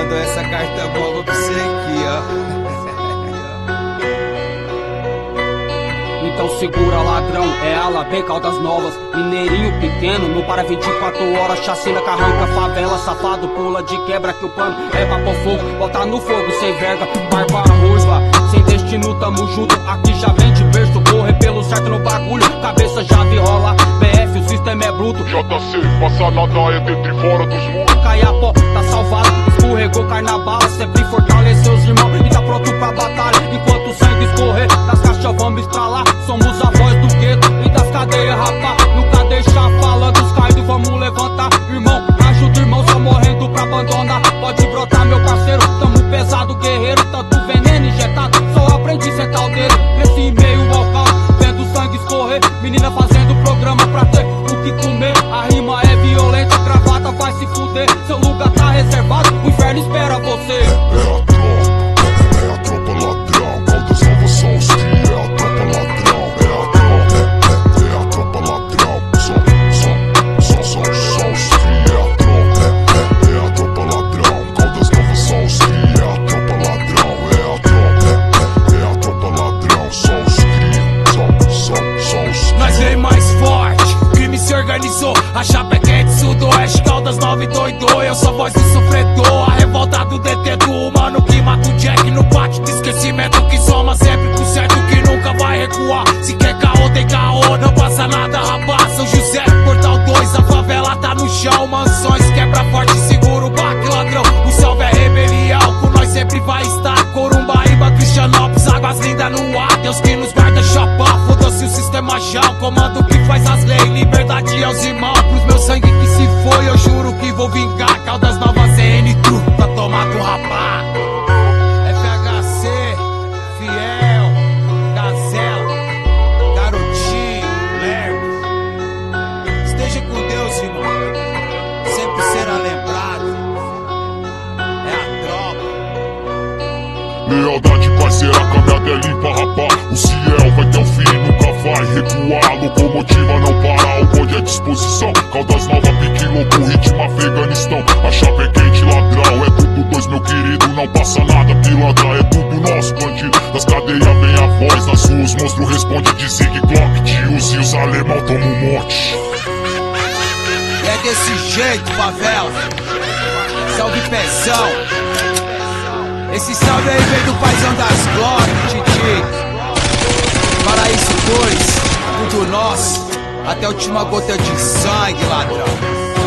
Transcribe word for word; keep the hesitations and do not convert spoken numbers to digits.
mandou essa carta boba pra você aqui, ó. Então segura, ladrão, é ala, bem Caldas Novas. Mineirinho pequeno, não para vinte e quatro horas. Chacina que arranca favela, safado pula de quebra. Que o pano é pra pôr fogo, bota no fogo sem verga. Barba ruiva, sem destino, tamo junto. Aqui já vem de berço, correr pelo certo no bagulho. Cabeça já rola, B F, o sistema é bruto. J C, passa nada é dentro e fora dos muros. Caiapó, tá salvado, escorregou, cai na bala. Sempre fortaleceu os irmãos e tá pronto pra batalha. Enquanto o sangue escorrer, das caixas vamos estralar. Somos a voz do gueto e das cadeias, rapá. Nunca deixar falando os caídos, vamos levantar. Irmão, ajuda o irmão, só morrendo pra abandonar. Pode brotar, meu parceiro, tamo pesado, guerreiro. Tanto veneno injetado, só aprendi a sentar o dedo. Nesse meio ao caos, vendo o sangue escorrer. Menina fazendo programa pra ter o que comer. A rima é violenta, gravata vai se fuder. Seu lugar tá reservado, o inferno espera você. É a tropa, é a tropa ladrão. Caldas Novas são os cria, é a tropa ladrão. É a tropa, é, é, é a tropa ladrão. Só, só, só, só, só os cria, é a tropa, é, é, é a tropa ladrão. Caldas Novas são os cria, é a tropa ladrão. É a tropa, é, é, é a tropa ladrão. Só os cria, só, só, só os cria. Nós vem mais forte, o crime se organizou. A chapa é quente, sudoeste, Caldas Nova e doido. Eu sou a voz do sofredor, a revolta do detetor. O mano que mata o Jack no pátio de esquecimento. Que soma sempre pro certo, que nunca vai recuar. Se quer caô, tem caô, não passa nada, rapaz. São José, Portal dois, a favela tá no chão. Mansões, quebra forte, segura o baque, ladrão. O salve é rebelião, com nós sempre vai estar. Corumbaíba, Cristianópolis, águas lindas no ar. Deus que nos guarda, chapa, foda-se o sistema já. O comando que faz as leis, liberdade aos irmãos. Pros meus sangue que se foi, eu juro que vou vingar. Caldas Novas, C N, tru, pra tomar do rapá. F H C, Fiel, Gazela, Garotinho, Lerdo. Esteja com Deus, irmão. Sempre será lembrado. É a tropa. Lealdade parceira, caminhada é limpa, rapá. O Ciel vai ter o fim, nunca vai recuar. Locomotiva não para, o bonde à disposição. Caldas Nova, pique louco, ritmo Afeganistão. A chapa é quente, ladrão, é tudo dois, meu querido. Não passa nada, pilantra, é tudo nosso bandido. Das cadeias vem a voz, nas ruas monstro responde de Zig Glock. De Uzi, os alemão tomam um monte. É desse jeito, favela. Salve pezão. Esse salve aí vem do paizão das glórias, Titi. Paraíso dois, tudo nosso. Até a última gota de sangue, ladrão.